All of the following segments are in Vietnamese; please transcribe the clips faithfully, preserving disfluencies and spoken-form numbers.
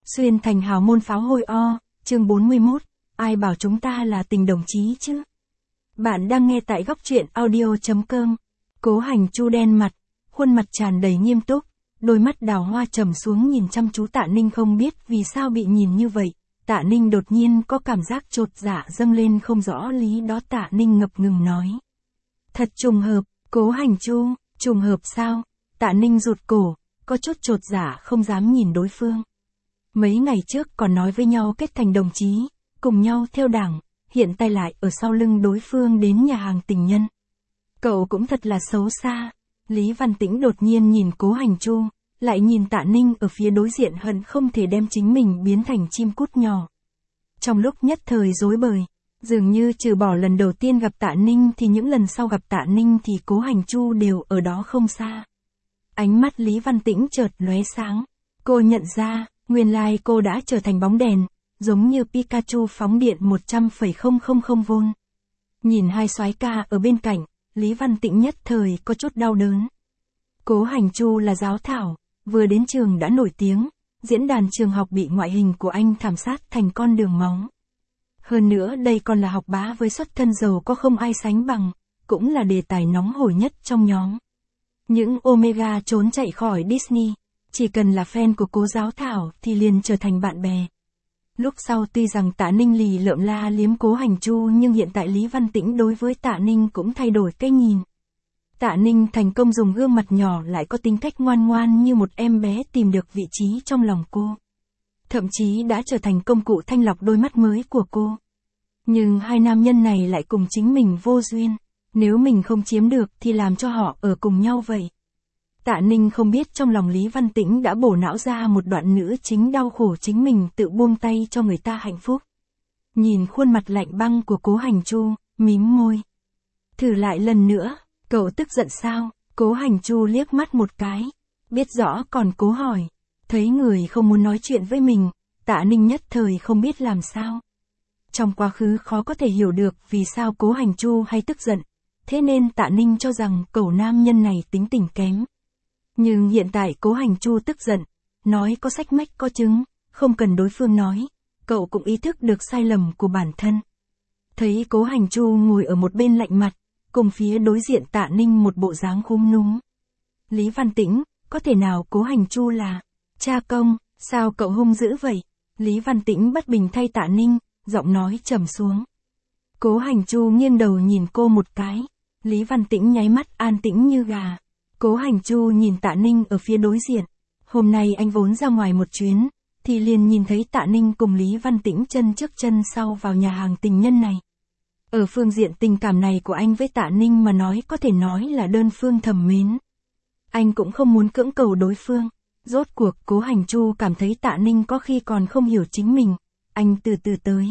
Xuyên thành hào môn pháo hôi o, chương bốn mươi mốt, ai bảo chúng ta là tình đồng chí chứ? Bạn đang nghe tại góc truyện audio.com. Cố Hành Chu đen mặt, khuôn mặt tràn đầy nghiêm túc, đôi mắt đào hoa trầm xuống nhìn chăm chú Tạ Ninh, không biết vì sao bị nhìn như vậy. Tạ Ninh đột nhiên có cảm giác chột dạ dâng lên không rõ lý đó. Tạ Ninh ngập ngừng nói. Thật trùng hợp, Cố Hành Chu, trùng hợp sao? Tạ Ninh rụt cổ, có chút chột dạ không dám nhìn đối phương. Mấy ngày trước còn nói với nhau kết thành đồng chí, cùng nhau theo đảng, hiện tại lại ở sau lưng đối phương đến nhà hàng tình nhân. Cậu cũng thật là xấu xa. Lý Văn Tĩnh đột nhiên nhìn Cố Hành Chu, lại nhìn Tạ Ninh ở phía đối diện, hận không thể đem chính mình biến thành chim cút nhỏ. Trong lúc nhất thời rối bời, dường như trừ bỏ lần đầu tiên gặp Tạ Ninh thì những lần sau gặp Tạ Ninh thì Cố Hành Chu đều ở đó không xa. Ánh mắt Lý Văn Tĩnh chợt lóe sáng. Cô nhận ra, nguyên lai cô đã trở thành bóng đèn, giống như Pikachu phóng điện một trăm phẩy không không không vôn. Nhìn hai soái ca ở bên cạnh, Lý Văn Tĩnh nhất thời có chút đau đớn. Cố Hành Chu là giáo thảo, vừa đến trường đã nổi tiếng, diễn đàn trường học bị ngoại hình của anh thảm sát thành con đường máu. Hơn nữa đây còn là học bá với xuất thân giàu có không ai sánh bằng, cũng là đề tài nóng hổi nhất trong nhóm. Những Omega trốn chạy khỏi Disney, chỉ cần là fan của Cố giáo thảo thì liền trở thành bạn bè. Lúc sau tuy rằng Tạ Ninh lì lợm la liếm Cố Hành Chu, nhưng hiện tại Lý Văn Tĩnh đối với Tạ Ninh cũng thay đổi cái nhìn. Tạ Ninh thành công dùng gương mặt nhỏ lại có tính cách ngoan ngoan như một em bé tìm được vị trí trong lòng cô. Thậm chí đã trở thành công cụ thanh lọc đôi mắt mới của cô. Nhưng hai nam nhân này lại cùng chính mình vô duyên, nếu mình không chiếm được thì làm cho họ ở cùng nhau vậy. Tạ Ninh không biết trong lòng Lý Văn Tĩnh đã bổ não ra một đoạn nữ chính đau khổ chính mình tự buông tay cho người ta hạnh phúc. Nhìn khuôn mặt lạnh băng của Cố Hành Chu, mím môi. Thử lại lần nữa, cậu tức giận sao? Cố Hành Chu liếc mắt một cái, biết rõ còn cố hỏi. Thấy người không muốn nói chuyện với mình, Tạ Ninh nhất thời không biết làm sao. Trong quá khứ khó có thể hiểu được vì sao Cố Hành Chu hay tức giận, thế nên Tạ Ninh cho rằng cậu nam nhân này tính tình kém. Nhưng hiện tại Cố Hành Chu tức giận, nói có sách mách có chứng, không cần đối phương nói, cậu cũng ý thức được sai lầm của bản thân. Thấy Cố Hành Chu ngồi ở một bên lạnh mặt, cùng phía đối diện Tạ Ninh một bộ dáng khúm núm. Lý Văn Tĩnh, có thể nào Cố Hành Chu là cha công, sao cậu hung dữ vậy? Lý Văn Tĩnh bất bình thay Tạ Ninh, giọng nói trầm xuống. Cố Hành Chu nghiêng đầu nhìn cô một cái, Lý Văn Tĩnh nháy mắt an tĩnh như gà. Cố Hành Chu nhìn Tạ Ninh ở phía đối diện. Hôm nay anh vốn ra ngoài một chuyến, thì liền nhìn thấy Tạ Ninh cùng Lý Văn Tĩnh chân trước chân sau vào nhà hàng tình nhân này. Ở phương diện tình cảm này của anh với Tạ Ninh mà nói có thể nói là đơn phương thầm mến. Anh cũng không muốn cưỡng cầu đối phương. Rốt cuộc Cố Hành Chu cảm thấy Tạ Ninh có khi còn không hiểu chính mình. Anh từ từ tới.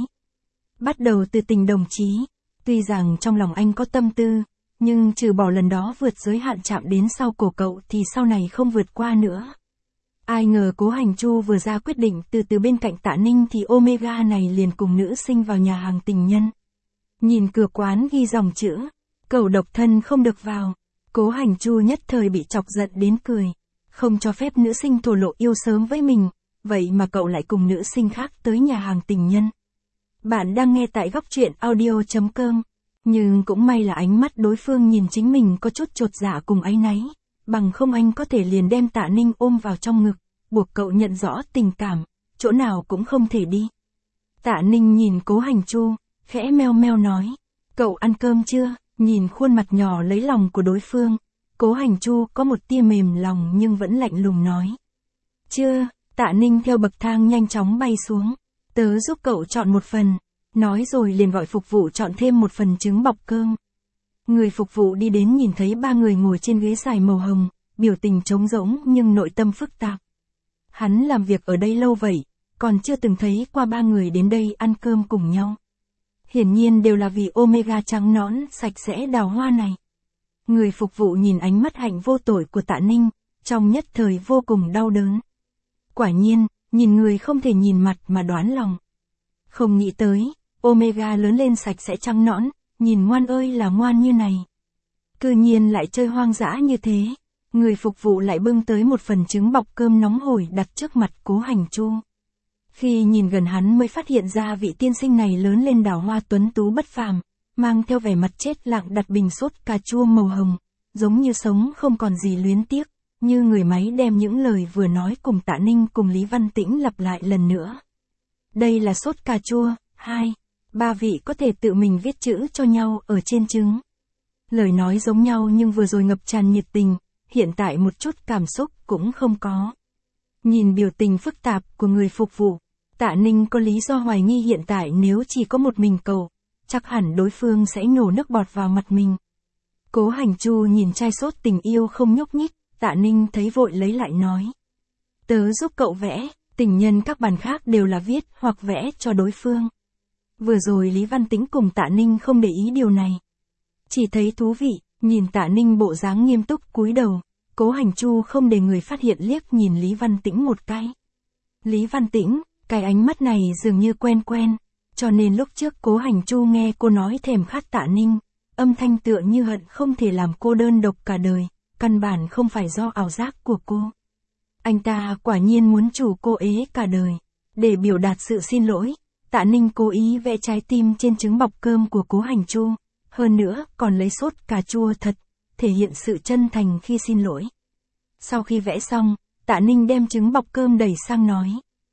Bắt đầu từ tình đồng chí. Tuy rằng trong lòng anh có tâm tư, nhưng trừ bỏ lần đó vượt giới hạn chạm đến sau cổ cậu thì sau này không vượt qua nữa. Ai ngờ Cố Hành Chu vừa ra quyết định từ từ bên cạnh Tạ Ninh thì Omega này liền cùng nữ sinh vào nhà hàng tình nhân. Nhìn cửa quán ghi dòng chữ, cậu độc thân không được vào. Cố Hành Chu nhất thời bị chọc giận đến cười. Không cho phép nữ sinh thổ lộ yêu sớm với mình, vậy mà cậu lại cùng nữ sinh khác tới nhà hàng tình nhân. Bạn đang nghe tại góc truyện audio.com. Nhưng cũng may là ánh mắt đối phương nhìn chính mình có chút chột dạ cùng áy náy, bằng không anh có thể liền đem Tạ Ninh ôm vào trong ngực, buộc cậu nhận rõ tình cảm, chỗ nào cũng không thể đi. Tạ Ninh nhìn Cố Hành Chu, khẽ meo meo nói, cậu ăn cơm chưa? Nhìn khuôn mặt nhỏ lấy lòng của đối phương, Cố Hành Chu có một tia mềm lòng nhưng vẫn lạnh lùng nói. Chưa. Tạ Ninh theo bậc thang nhanh chóng bay xuống, tớ giúp cậu chọn một phần. Nói rồi liền gọi phục vụ chọn thêm một phần trứng bọc cơm. Người phục vụ đi đến nhìn thấy ba người ngồi trên ghế dài màu hồng, biểu tình trống rỗng nhưng nội tâm phức tạp. Hắn làm việc ở đây lâu vậy, còn chưa từng thấy qua ba người đến đây ăn cơm cùng nhau. Hiển nhiên đều là vì Omega trắng nõn, sạch sẽ đào hoa này. Người phục vụ nhìn ánh mắt hạnh vô tội của Tạ Ninh, trong nhất thời vô cùng đau đớn. Quả nhiên, nhìn người không thể nhìn mặt mà đoán lòng. Không nghĩ tới, Omega lớn lên sạch sẽ trắng nõn, nhìn ngoan ơi là ngoan như này. Cư nhiên lại chơi hoang dã như thế. Người phục vụ lại bưng tới một phần trứng bọc cơm nóng hổi đặt trước mặt Cố Hành Chu. Khi nhìn gần hắn mới phát hiện ra vị tiên sinh này lớn lên đào hoa tuấn tú bất phàm, mang theo vẻ mặt chết lặng đặt bình sốt cà chua màu hồng, giống như sống không còn gì luyến tiếc, như người máy đem những lời vừa nói cùng Tạ Ninh cùng Lý Văn Tĩnh lặp lại lần nữa. Đây là sốt cà chua, hai, ba vị có thể tự mình viết chữ cho nhau ở trên trứng. Lời nói giống nhau nhưng vừa rồi ngập tràn nhiệt tình, hiện tại một chút cảm xúc cũng không có. Nhìn biểu tình phức tạp của người phục vụ, Tạ Ninh có lý do hoài nghi hiện tại nếu chỉ có một mình cậu, chắc hẳn đối phương sẽ nhổ nước bọt vào mặt mình. Cố Hành Chu nhìn chai sốt tình yêu không nhúc nhích, Tạ Ninh thấy vội lấy lại nói. Tớ giúp cậu vẽ, tình nhân các bàn khác đều là viết hoặc vẽ cho đối phương. Vừa rồi Lý Văn Tĩnh cùng Tạ Ninh không để ý điều này. Chỉ thấy thú vị, nhìn Tạ Ninh bộ dáng nghiêm túc cúi đầu, Cố Hành Chu không để người phát hiện liếc nhìn Lý Văn Tĩnh một cái. Lý Văn Tĩnh, cái ánh mắt này dường như quen quen, cho nên lúc trước Cố Hành Chu nghe cô nói thèm khát Tạ Ninh, âm thanh tựa như hận không thể làm cô đơn độc cả đời, căn bản không phải do ảo giác của cô. Anh ta quả nhiên muốn chủ cô ế cả đời. Để biểu đạt sự xin lỗi, Tạ Ninh cố ý vẽ trái tim trên trứng bọc cơm của Cố Hành Chu, hơn nữa còn lấy sốt cà chua thật, thể hiện sự chân thành khi xin lỗi. Sau khi vẽ xong, Tạ Ninh đem trứng bọc cơm đẩy sang nói.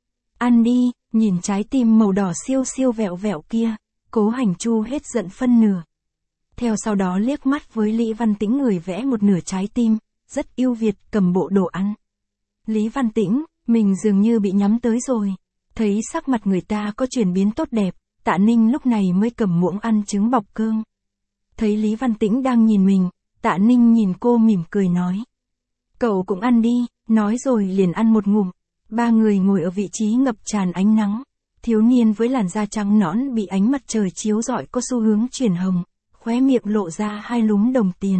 Ăn đi, nhìn trái tim màu đỏ siêu siêu vẹo vẹo kia, Cố Hành Chu hết giận phân nửa. Theo sau đó liếc mắt với Lý Văn Tĩnh người vẽ một nửa trái tim, rất yêu Việt cầm bộ đồ ăn. Lý Văn Tĩnh, mình dường như bị nhắm tới rồi. Thấy sắc mặt người ta có chuyển biến tốt đẹp, Tạ Ninh lúc này mới cầm muỗng ăn trứng bọc cơm. Thấy Lý Văn Tĩnh đang nhìn mình, Tạ Ninh nhìn cô mỉm cười nói. Cậu cũng ăn đi, nói rồi liền ăn một ngụm. Ba người ngồi ở vị trí ngập tràn ánh nắng. Thiếu niên với làn da trắng nõn bị ánh mặt trời chiếu rọi có xu hướng chuyển hồng, khóe miệng lộ ra hai lúm đồng tiền.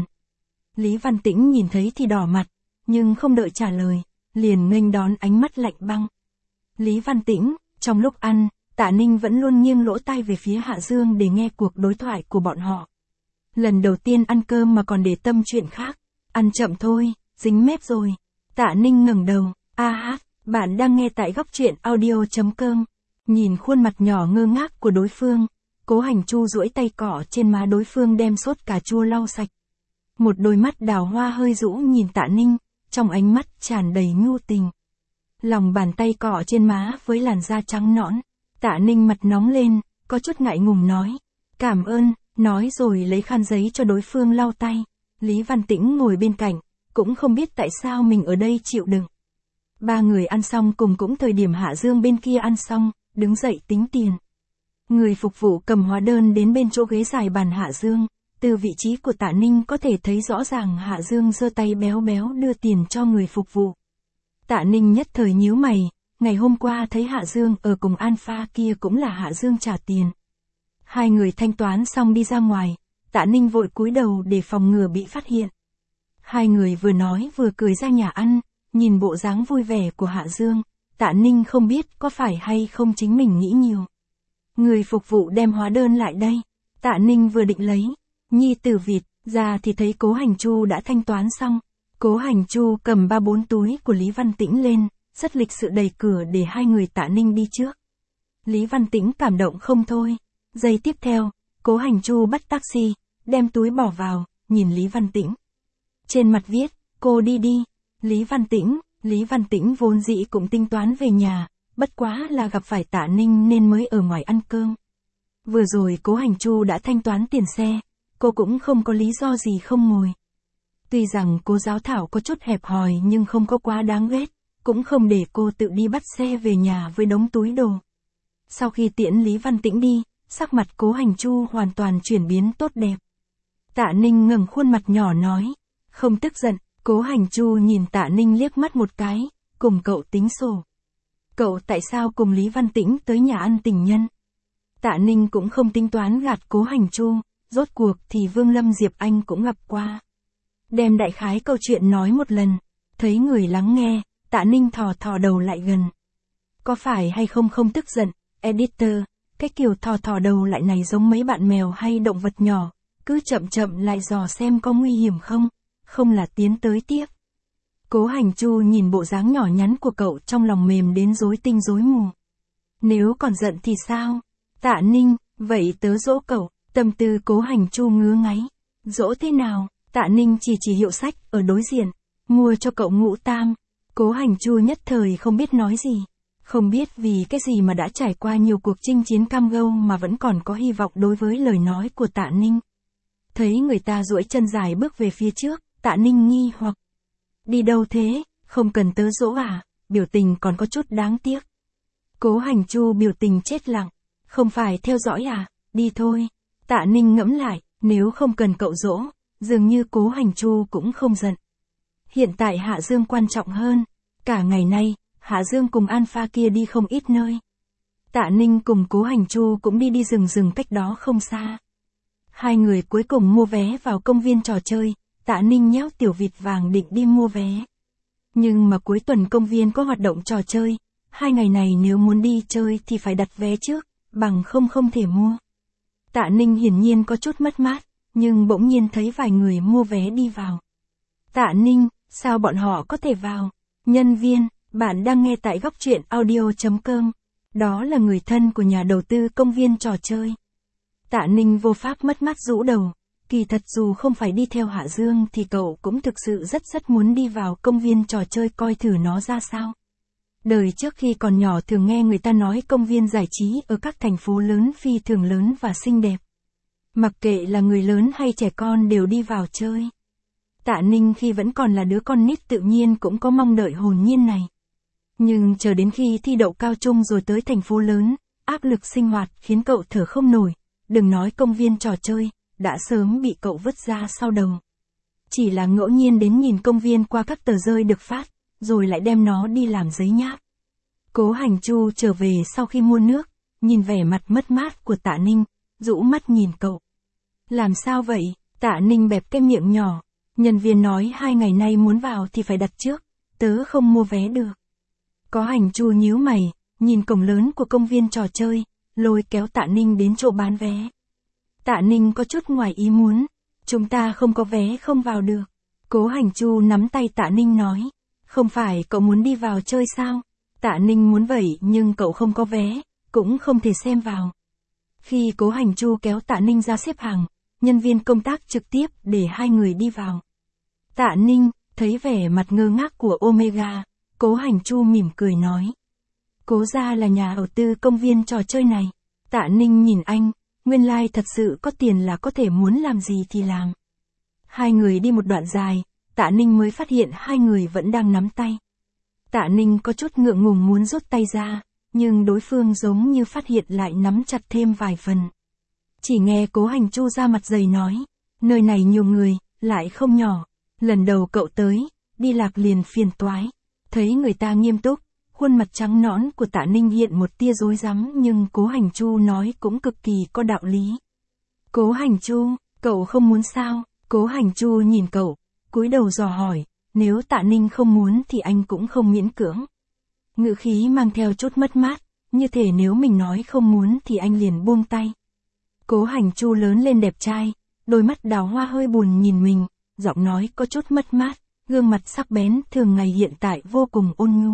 Lý Văn Tĩnh nhìn thấy thì đỏ mặt, nhưng không đợi trả lời, liền nghênh đón ánh mắt lạnh băng. Lý Văn Tĩnh, trong lúc ăn, Tạ Ninh vẫn luôn nghiêng lỗ tai về phía Hạ Dương để nghe cuộc đối thoại của bọn họ. Lần đầu tiên ăn cơm mà còn để tâm chuyện khác, ăn chậm thôi, dính mép rồi. Tạ Ninh ngẩng đầu, a hát, bạn đang nghe tại góc truyện audio chấm com. Nhìn khuôn mặt nhỏ ngơ ngác của đối phương, Cố Hành Chu duỗi tay cọ trên má đối phương đem sốt cà chua lau sạch. Một đôi mắt đào hoa hơi rũ nhìn Tạ Ninh, trong ánh mắt tràn đầy nhu tình. Lòng bàn tay cọ trên má với làn da trắng nõn, Tạ Ninh mặt nóng lên, có chút ngại ngùng nói. Cảm ơn, nói rồi lấy khăn giấy cho đối phương lau tay. Lý Văn Tĩnh ngồi bên cạnh, cũng không biết tại sao mình ở đây chịu đựng. Ba người ăn xong cùng cũng thời điểm Hạ Dương bên kia ăn xong, đứng dậy tính tiền. Người phục vụ cầm hóa đơn đến bên chỗ ghế dài bàn Hạ Dương, từ vị trí của Tạ Ninh có thể thấy rõ ràng Hạ Dương giơ tay béo béo đưa tiền cho người phục vụ. Tạ Ninh nhất thời nhíu mày, ngày hôm qua thấy Hạ Dương ở cùng Alpha kia cũng là Hạ Dương trả tiền. Hai người thanh toán xong đi ra ngoài, Tạ Ninh vội cúi đầu để phòng ngừa bị phát hiện. Hai người vừa nói vừa cười ra nhà ăn, nhìn bộ dáng vui vẻ của Hạ Dương, Tạ Ninh không biết có phải hay không chính mình nghĩ nhiều. Người phục vụ đem hóa đơn lại đây, Tạ Ninh vừa định lấy, nhi tử vịt, ra thì thấy Cố Hành Chu đã thanh toán xong. Cố Hành Chu cầm ba bốn túi của Lý Văn Tĩnh lên, rất lịch sự đẩy cửa để hai người Tạ Ninh đi trước. Lý Văn Tĩnh cảm động không thôi. Giây tiếp theo, Cố Hành Chu bắt taxi, đem túi bỏ vào, nhìn Lý Văn Tĩnh. Trên mặt viết, cô đi đi. Lý Văn Tĩnh, Lý Văn Tĩnh vốn dĩ cũng tính toán về nhà, bất quá là gặp phải Tạ Ninh nên mới ở ngoài ăn cơm. Vừa rồi Cố Hành Chu đã thanh toán tiền xe, cô cũng không có lý do gì không ngồi. Tuy rằng cô giáo thảo có chút hẹp hòi nhưng không có quá đáng ghét, cũng không để cô tự đi bắt xe về nhà với đống túi đồ. Sau khi tiễn Lý Văn Tĩnh đi, sắc mặt Cố Hành Chu hoàn toàn chuyển biến tốt đẹp. Tạ Ninh ngẩng khuôn mặt nhỏ nói, không tức giận. Cố Hành Chu nhìn Tạ Ninh liếc mắt một cái, cùng cậu tính sổ. Cậu tại sao cùng Lý Văn Tĩnh tới nhà ăn tình nhân? Tạ Ninh cũng không tính toán gạt Cố Hành Chu, rốt cuộc thì Vương Lâm Diệp Anh cũng gặp qua. Đem đại khái câu chuyện nói một lần, thấy người lắng nghe, Tạ Ninh thò thò đầu lại gần. Có phải hay không không tức giận, editor, cái kiểu thò thò đầu lại này giống mấy bạn mèo hay động vật nhỏ, cứ chậm chậm lại dò xem có nguy hiểm không, không là tiến tới tiếp. Cố Hành Chu nhìn bộ dáng nhỏ nhắn của cậu trong lòng mềm đến rối tinh rối mù. Nếu còn giận thì sao? Tạ Ninh, vậy tớ dỗ cậu, tâm tư Cố Hành Chu ngứa ngáy. Dỗ thế nào? Tạ Ninh chỉ chỉ hiệu sách ở đối diện, mua cho cậu ngũ tam. Cố Hành Chu nhất thời không biết nói gì. Không biết vì cái gì mà đã trải qua nhiều cuộc chinh chiến cam go mà vẫn còn có hy vọng đối với lời nói của Tạ Ninh. Thấy người ta duỗi chân dài bước về phía trước, Tạ Ninh nghi hoặc. Đi đâu thế, không cần tớ dỗ à, biểu tình còn có chút đáng tiếc. Cố Hành Chu biểu tình chết lặng, không phải theo dõi à, đi thôi. Tạ Ninh ngẫm lại, nếu không cần cậu dỗ, dường như Cố Hành Chu cũng không giận. Hiện tại Hạ Dương quan trọng hơn, cả ngày nay, Hạ Dương cùng Alpha kia đi không ít nơi. Tạ Ninh cùng Cố Hành Chu cũng đi đi rừng rừng cách đó không xa. Hai người cuối cùng mua vé vào công viên trò chơi, Tạ Ninh nhéo tiểu vịt vàng định đi mua vé. Nhưng mà cuối tuần công viên có hoạt động trò chơi, hai ngày này nếu muốn đi chơi thì phải đặt vé trước, bằng không không thể mua. Tạ Ninh hiển nhiên có chút mất mát, nhưng bỗng nhiên thấy vài người mua vé đi vào. Tạ Ninh, sao bọn họ có thể vào? Nhân viên, bạn đang nghe tại góc truyện audio chấm com. Đó là người thân của nhà đầu tư công viên trò chơi. Tạ Ninh vô pháp mất mát rũ đầu. Kỳ thật dù không phải đi theo Hạ Dương thì cậu cũng thực sự rất rất muốn đi vào công viên trò chơi coi thử nó ra sao. Đời trước khi còn nhỏ thường nghe người ta nói công viên giải trí ở các thành phố lớn phi thường lớn và xinh đẹp. Mặc kệ là người lớn hay trẻ con đều đi vào chơi. Tạ Ninh khi vẫn còn là đứa con nít tự nhiên cũng có mong đợi hồn nhiên này. Nhưng chờ đến khi thi đậu cao trung rồi tới thành phố lớn, áp lực sinh hoạt khiến cậu thở không nổi, đừng nói công viên trò chơi, đã sớm bị cậu vứt ra sau đầu. Chỉ là ngẫu nhiên đến nhìn công viên qua các tờ rơi được phát, rồi lại đem nó đi làm giấy nháp. Cố Hành Chu trở về sau khi mua nước, nhìn vẻ mặt mất mát của Tạ Ninh, rũ mắt nhìn cậu. Làm sao vậy? Tạ Ninh bẹp cái miệng nhỏ. Nhân viên nói hai ngày nay muốn vào thì phải đặt trước, tớ không mua vé được. Có Hành Chu nhíu mày, nhìn cổng lớn của công viên trò chơi, lôi kéo Tạ Ninh đến chỗ bán vé. Tạ Ninh có chút ngoài ý muốn, chúng ta không có vé không vào được. Cố Hành Chu nắm tay Tạ Ninh nói, không phải cậu muốn đi vào chơi sao? Tạ Ninh muốn vậy nhưng cậu không có vé, cũng không thể xem vào. Khi Cố Hành Chu kéo Tạ Ninh ra xếp hàng, nhân viên công tác trực tiếp để hai người đi vào. Tạ Ninh, thấy vẻ mặt ngơ ngác của Omega, Cố Hành Chu mỉm cười nói. Cố gia là nhà đầu tư công viên trò chơi này. Tạ Ninh nhìn anh, nguyên lai like thật sự có tiền là có thể muốn làm gì thì làm. Hai người đi một đoạn dài, Tạ Ninh mới phát hiện hai người vẫn đang nắm tay. Tạ Ninh có chút ngượng ngùng muốn rút tay ra, nhưng đối phương giống như phát hiện lại nắm chặt thêm vài phần. Chỉ nghe Cố Hành Chu ra mặt dày nói, nơi này nhiều người, lại không nhỏ, lần đầu cậu tới, đi lạc liền phiền toái. Thấy người ta nghiêm túc, khuôn mặt trắng nõn của Tạ Ninh hiện một tia rối rắm nhưng Cố Hành Chu nói cũng cực kỳ có đạo lý. Cố Hành Chu, cậu không muốn sao? Cố Hành Chu nhìn cậu, cúi đầu dò hỏi, nếu Tạ Ninh không muốn thì anh cũng không miễn cưỡng. Ngữ khí mang theo chút mất mát, như thể nếu mình nói không muốn thì anh liền buông tay. Cố Hành Chu lớn lên đẹp trai, đôi mắt đào hoa hơi buồn nhìn mình, giọng nói có chút mất mát, gương mặt sắc bén thường ngày hiện tại vô cùng ôn nhu.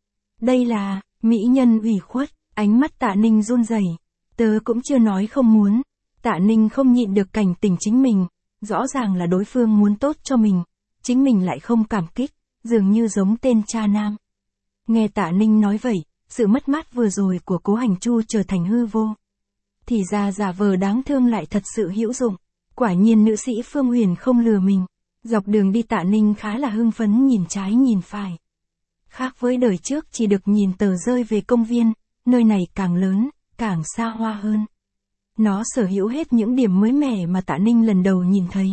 Đây là, mỹ nhân ủy khuất, ánh mắt Tạ Ninh run rẩy. Tớ cũng chưa nói không muốn. Tạ Ninh không nhịn được cảnh tình chính mình, rõ ràng là đối phương muốn tốt cho mình, chính mình lại không cảm kích, dường như giống tên cha nam. Nghe Tạ Ninh nói vậy, sự mất mát vừa rồi của Cố Hành Chu trở thành hư vô. Thì ra giả vờ đáng thương lại thật sự hữu dụng, quả nhiên nữ sĩ Phương Huyền không lừa mình. Dọc đường đi Tạ Ninh khá là hưng phấn nhìn trái nhìn phải. Khác với đời trước chỉ được nhìn tờ rơi về công viên, nơi này càng lớn, càng xa hoa hơn. Nó sở hữu hết những điểm mới mẻ mà Tạ Ninh lần đầu nhìn thấy.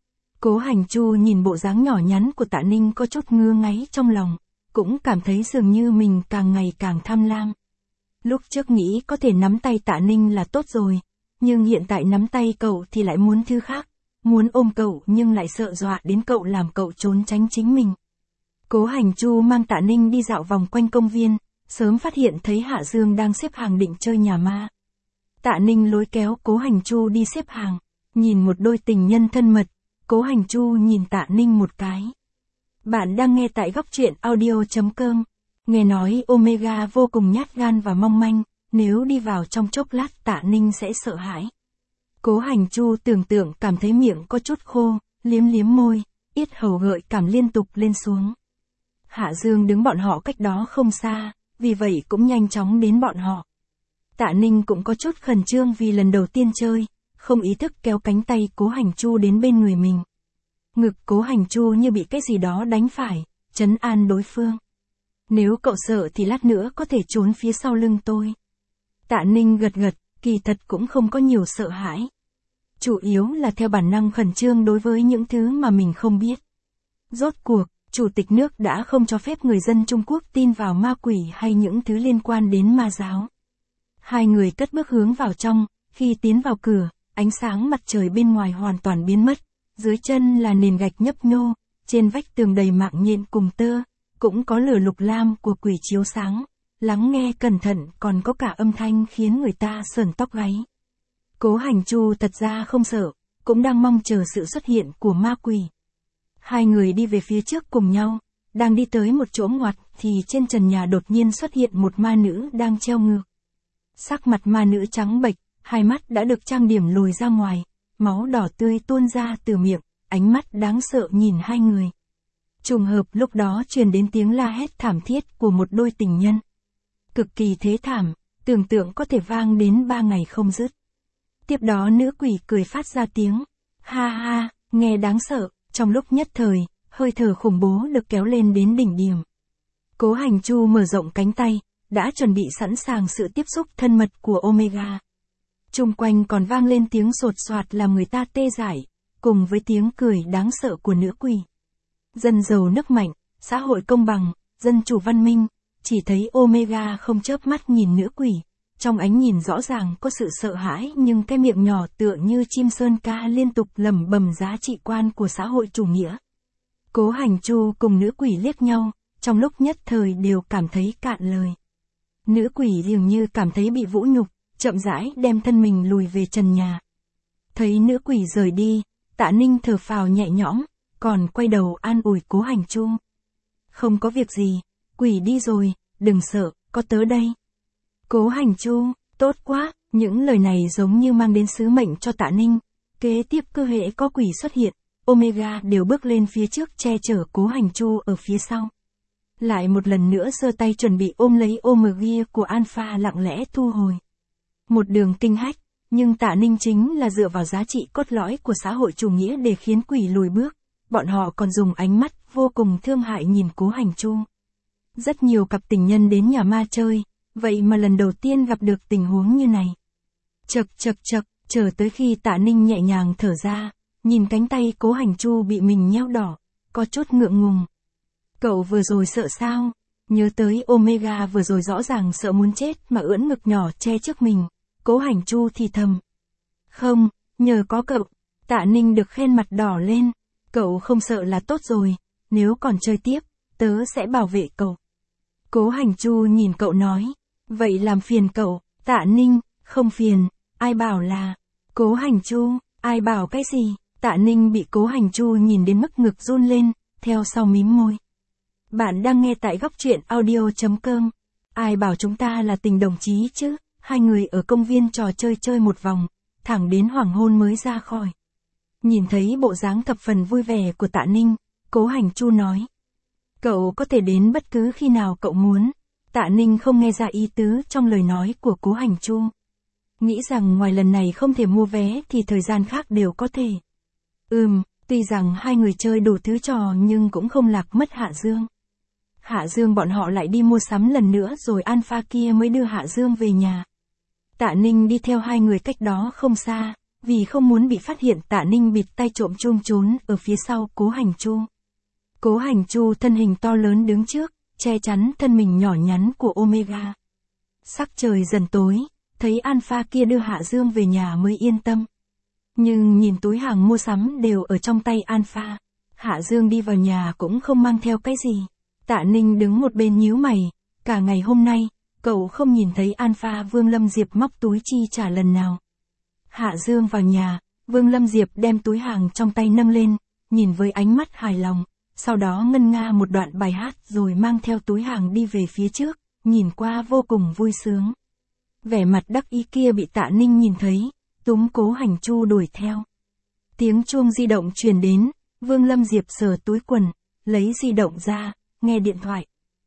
Cố Hành Chu nhìn bộ dáng nhỏ nhắn của Tạ Ninh có chút ngứa ngáy trong lòng, cũng cảm thấy dường như mình càng ngày càng tham lam. Lúc trước nghĩ có thể nắm tay Tạ Ninh là tốt rồi, nhưng hiện tại nắm tay cậu thì lại muốn thứ khác, muốn ôm cậu nhưng lại sợ dọa đến cậu làm cậu trốn tránh chính mình. Cố Hành Chu mang Tạ Ninh đi dạo vòng quanh công viên, sớm phát hiện thấy Hạ Dương đang xếp hàng định chơi nhà ma. Tạ Ninh lôi kéo Cố Hành Chu đi xếp hàng, nhìn một đôi tình nhân thân mật, Cố Hành Chu nhìn Tạ Ninh một cái. Bạn đang nghe tại góc truyện audio chấm com. Nghe nói Omega vô cùng nhát gan và mong manh, nếu đi vào trong chốc lát Tạ Ninh sẽ sợ hãi. Cố Hành Chu tưởng tượng cảm thấy miệng có chút khô, liếm liếm môi, yết hầu gợi cảm liên tục lên xuống. Hạ Dương đứng bọn họ cách đó không xa, vì vậy cũng nhanh chóng đến bọn họ. Tạ Ninh cũng có chút khẩn trương vì lần đầu tiên chơi, không ý thức kéo cánh tay Cố Hành Chu đến bên người mình. Ngực Cố Hành Chu như bị cái gì đó đánh phải, trấn an đối phương. Nếu cậu sợ thì lát nữa có thể trốn phía sau lưng tôi. Tạ Ninh gật gật, kỳ thật cũng không có nhiều sợ hãi. Chủ yếu là theo bản năng khẩn trương đối với những thứ mà mình không biết. Rốt cuộc, Chủ tịch nước đã không cho phép người dân Trung Quốc tin vào ma quỷ hay những thứ liên quan đến ma giáo. Hai người cất bước hướng vào trong, khi tiến vào cửa, ánh sáng mặt trời bên ngoài hoàn toàn biến mất, dưới chân là nền gạch nhấp nhô, trên vách tường đầy mạng nhện cùng tơ, cũng có lửa lục lam của quỷ chiếu sáng, lắng nghe cẩn thận còn có cả âm thanh khiến người ta sởn tóc gáy. Cố Hành Chu thật ra không sợ, cũng đang mong chờ sự xuất hiện của ma quỷ. Hai người đi về phía trước cùng nhau, đang đi tới một chỗ ngoặt thì trên trần nhà đột nhiên xuất hiện một ma nữ đang treo ngược. Sắc mặt ma nữ trắng bệch, hai mắt đã được trang điểm lồi ra ngoài, máu đỏ tươi tuôn ra từ miệng, ánh mắt đáng sợ nhìn hai người. Trùng hợp lúc đó truyền đến tiếng la hét thảm thiết của một đôi tình nhân. Cực kỳ thế thảm, tưởng tượng có thể vang đến ba ngày không dứt. Tiếp đó nữ quỷ cười phát ra tiếng, ha ha, nghe đáng sợ, trong lúc nhất thời, hơi thở khủng bố được kéo lên đến đỉnh điểm. Cố Hành Chu mở rộng cánh tay, đã chuẩn bị sẵn sàng sự tiếp xúc thân mật của Omega. Chung quanh còn vang lên tiếng sột soạt làm người ta tê dại, cùng với tiếng cười đáng sợ của nữ quỷ. Dân giàu nước mạnh, xã hội công bằng, dân chủ văn minh, chỉ thấy Omega không chớp mắt nhìn nữ quỷ. Trong ánh nhìn rõ ràng có sự sợ hãi nhưng cái miệng nhỏ tựa như chim sơn ca liên tục lẩm bẩm giá trị quan của xã hội chủ nghĩa. Cố Hành Chu cùng nữ quỷ liếc nhau, trong lúc nhất thời đều cảm thấy cạn lời. Nữ quỷ dường như cảm thấy bị vũ nhục, chậm rãi đem thân mình lùi về trần nhà. Thấy nữ quỷ rời đi, Tạ Ninh thở phào nhẹ nhõm, còn quay đầu an ủi Cố Hành Chu. Không có việc gì, quỷ đi rồi, đừng sợ, có tớ đây. Cố Hành Chu, tốt quá, những lời này giống như mang đến sứ mệnh cho Tạ Ninh. Kế tiếp cơ hệ có quỷ xuất hiện, Omega đều bước lên phía trước che chở Cố Hành Chu ở phía sau. Lại một lần nữa giơ tay chuẩn bị ôm lấy Omega của Alpha lặng lẽ thu hồi. Một đường kinh hách, nhưng Tạ Ninh chính là dựa vào giá trị cốt lõi của xã hội chủ nghĩa để khiến quỷ lùi bước. Bọn họ còn dùng ánh mắt vô cùng thương hại nhìn Cố Hành Chu. Rất nhiều cặp tình nhân đến nhà ma chơi, vậy mà lần đầu tiên gặp được tình huống như này. Chật chật chật, chờ tới khi Tạ Ninh nhẹ nhàng thở ra, nhìn cánh tay Cố Hành Chu bị mình nheo đỏ, có chút ngượng ngùng. Cậu vừa rồi sợ sao? Nhớ tới Omega vừa rồi rõ ràng sợ muốn chết mà ưỡn ngực nhỏ che trước mình. Cố Hành Chu thì thầm. Không, nhờ có cậu. Tạ Ninh được khen mặt đỏ lên. Cậu không sợ là tốt rồi, nếu còn chơi tiếp, tớ sẽ bảo vệ cậu. Cố Hành Chu nhìn cậu nói. Vậy làm phiền cậu, Tạ Ninh, không phiền, ai bảo là. Cố Hành Chu, ai bảo cái gì? Tạ Ninh bị Cố Hành Chu nhìn đến mức ngực run lên, theo sau mím môi. Bạn đang nghe tại góc truyện audio chấm com. Ai bảo chúng ta là tình đồng chí chứ? Hai người ở công viên trò chơi chơi một vòng, thẳng đến hoàng hôn mới ra khỏi. Nhìn thấy bộ dáng thập phần vui vẻ của Tạ Ninh, Cố Hành Chu nói. Cậu có thể đến bất cứ khi nào cậu muốn. Tạ Ninh không nghe ra ý tứ trong lời nói của Cố Hành Chu. Nghĩ rằng ngoài lần này không thể mua vé thì thời gian khác đều có thể. Ừm, tuy rằng hai người chơi đủ thứ trò nhưng cũng không lạc mất Hạ Dương. Hạ Dương bọn họ lại đi mua sắm lần nữa rồi Alpha kia mới đưa Hạ Dương về nhà. Tạ Ninh đi theo hai người cách đó không xa, vì không muốn bị phát hiện Tạ Ninh bịt tay trộm chum trốn ở phía sau Cố Hành Chu. Cố Hành Chu thân hình to lớn đứng trước, che chắn thân mình nhỏ nhắn của Omega. Sắc trời dần tối, thấy Alpha kia đưa Hạ Dương về nhà mới yên tâm. Nhưng nhìn túi hàng mua sắm đều ở trong tay Alpha, Hạ Dương đi vào nhà cũng không mang theo cái gì. Tạ Ninh đứng một bên nhíu mày, cả ngày hôm nay, cậu không nhìn thấy Alpha Vương Lâm Diệp móc túi chi trả lần nào. Hạ Dương vào nhà, Vương Lâm Diệp đem túi hàng trong tay nâng lên, nhìn với ánh mắt hài lòng, sau đó ngân nga một đoạn bài hát rồi mang theo túi hàng đi về phía trước, nhìn qua vô cùng vui sướng. Vẻ mặt đắc ý kia bị Tạ Ninh nhìn thấy, túm Cố Hành Chu đuổi theo. Tiếng chuông di động truyền đến, Vương Lâm Diệp sờ túi quần, lấy di động ra, nghe điện thoại.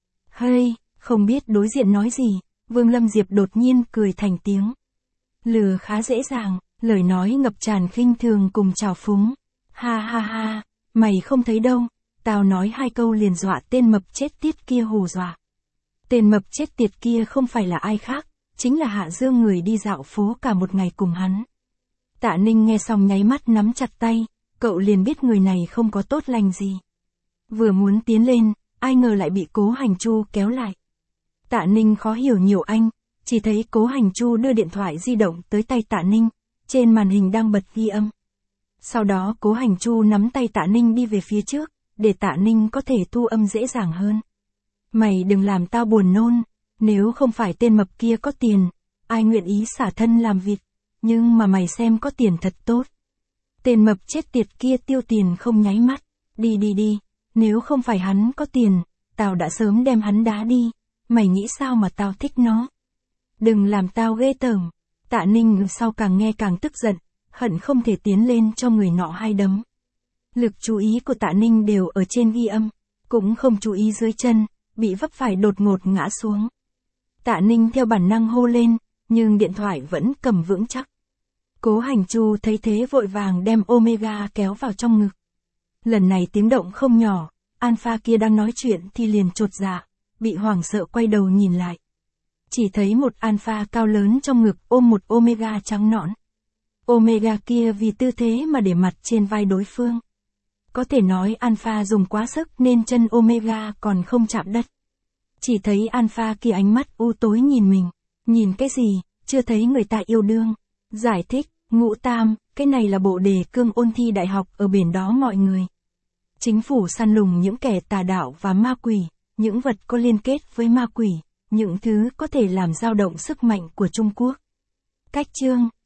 Hey, không biết đối diện nói gì, Vương Lâm Diệp đột nhiên cười thành tiếng. Lừa khá dễ dàng, lời nói ngập tràn khinh thường cùng trào phúng. Ha ha ha, mày không thấy đâu, tao nói hai câu liền dọa tên mập chết tiệt kia hù dọa. Tên mập chết tiệt kia không phải là ai khác, chính là Hạ Dương người đi dạo phố cả một ngày cùng hắn. Tạ Ninh nghe xong nháy mắt nắm chặt tay, cậu liền biết người này không có tốt lành gì. Vừa muốn tiến lên, ai ngờ lại bị Cố Hành Chu kéo lại. Tạ Ninh khó hiểu nhiều anh, chỉ thấy Cố Hành Chu đưa điện thoại di động tới tay Tạ Ninh, trên màn hình đang bật ghi âm. Sau đó Cố Hành Chu nắm tay Tạ Ninh đi về phía trước, để Tạ Ninh có thể thu âm dễ dàng hơn. Mày đừng làm tao buồn nôn, nếu không phải tên mập kia có tiền, ai nguyện ý xả thân làm vịt, nhưng mà mày xem có tiền thật tốt. Tên mập chết tiệt kia tiêu tiền không nháy mắt, đi đi đi, nếu không phải hắn có tiền, tao đã sớm đem hắn đá đi, mày nghĩ sao mà tao thích nó. Đừng làm tao ghê tởm. Tạ Ninh sau càng nghe càng tức giận, hận không thể tiến lên cho người nọ hai đấm. Lực chú ý của Tạ Ninh đều ở trên ghi âm, cũng không chú ý dưới chân, bị vấp phải đột ngột ngã xuống. Tạ Ninh theo bản năng hô lên, nhưng điện thoại vẫn cầm vững chắc. Cố Hành Chu thấy thế vội vàng đem Omega kéo vào trong ngực. Lần này tiếng động không nhỏ, Alpha kia đang nói chuyện thì liền chột dạ, bị hoảng sợ quay đầu nhìn lại. Chỉ thấy một Alpha cao lớn trong ngực ôm một Omega trắng nõn. Omega kia vì tư thế mà để mặt trên vai đối phương. Có thể nói Alpha dùng quá sức nên chân Omega còn không chạm đất. Chỉ thấy Alpha kia ánh mắt u tối nhìn mình. Nhìn cái gì, chưa thấy người ta yêu đương. Giải thích, Ngũ Tam, cái này là bộ đề cương ôn thi đại học ở biển đó mọi người. Chính phủ săn lùng những kẻ tà đạo và ma quỷ, những vật có liên kết với ma quỷ, những thứ có thể làm dao động sức mạnh của Trung Quốc. Cách chương